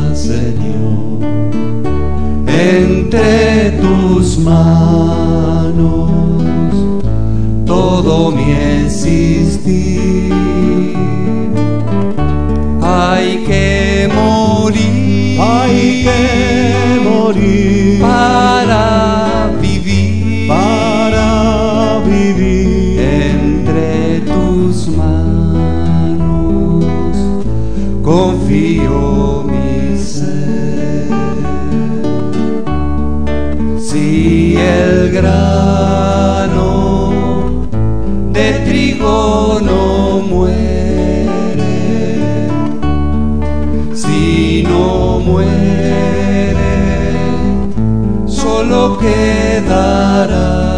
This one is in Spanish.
Señor, entre tus manos todo mi existir. Hay que morir para vivir entre tus manos. Confío mi ser. Si el grano de trigo no muere, si no muere, solo quedará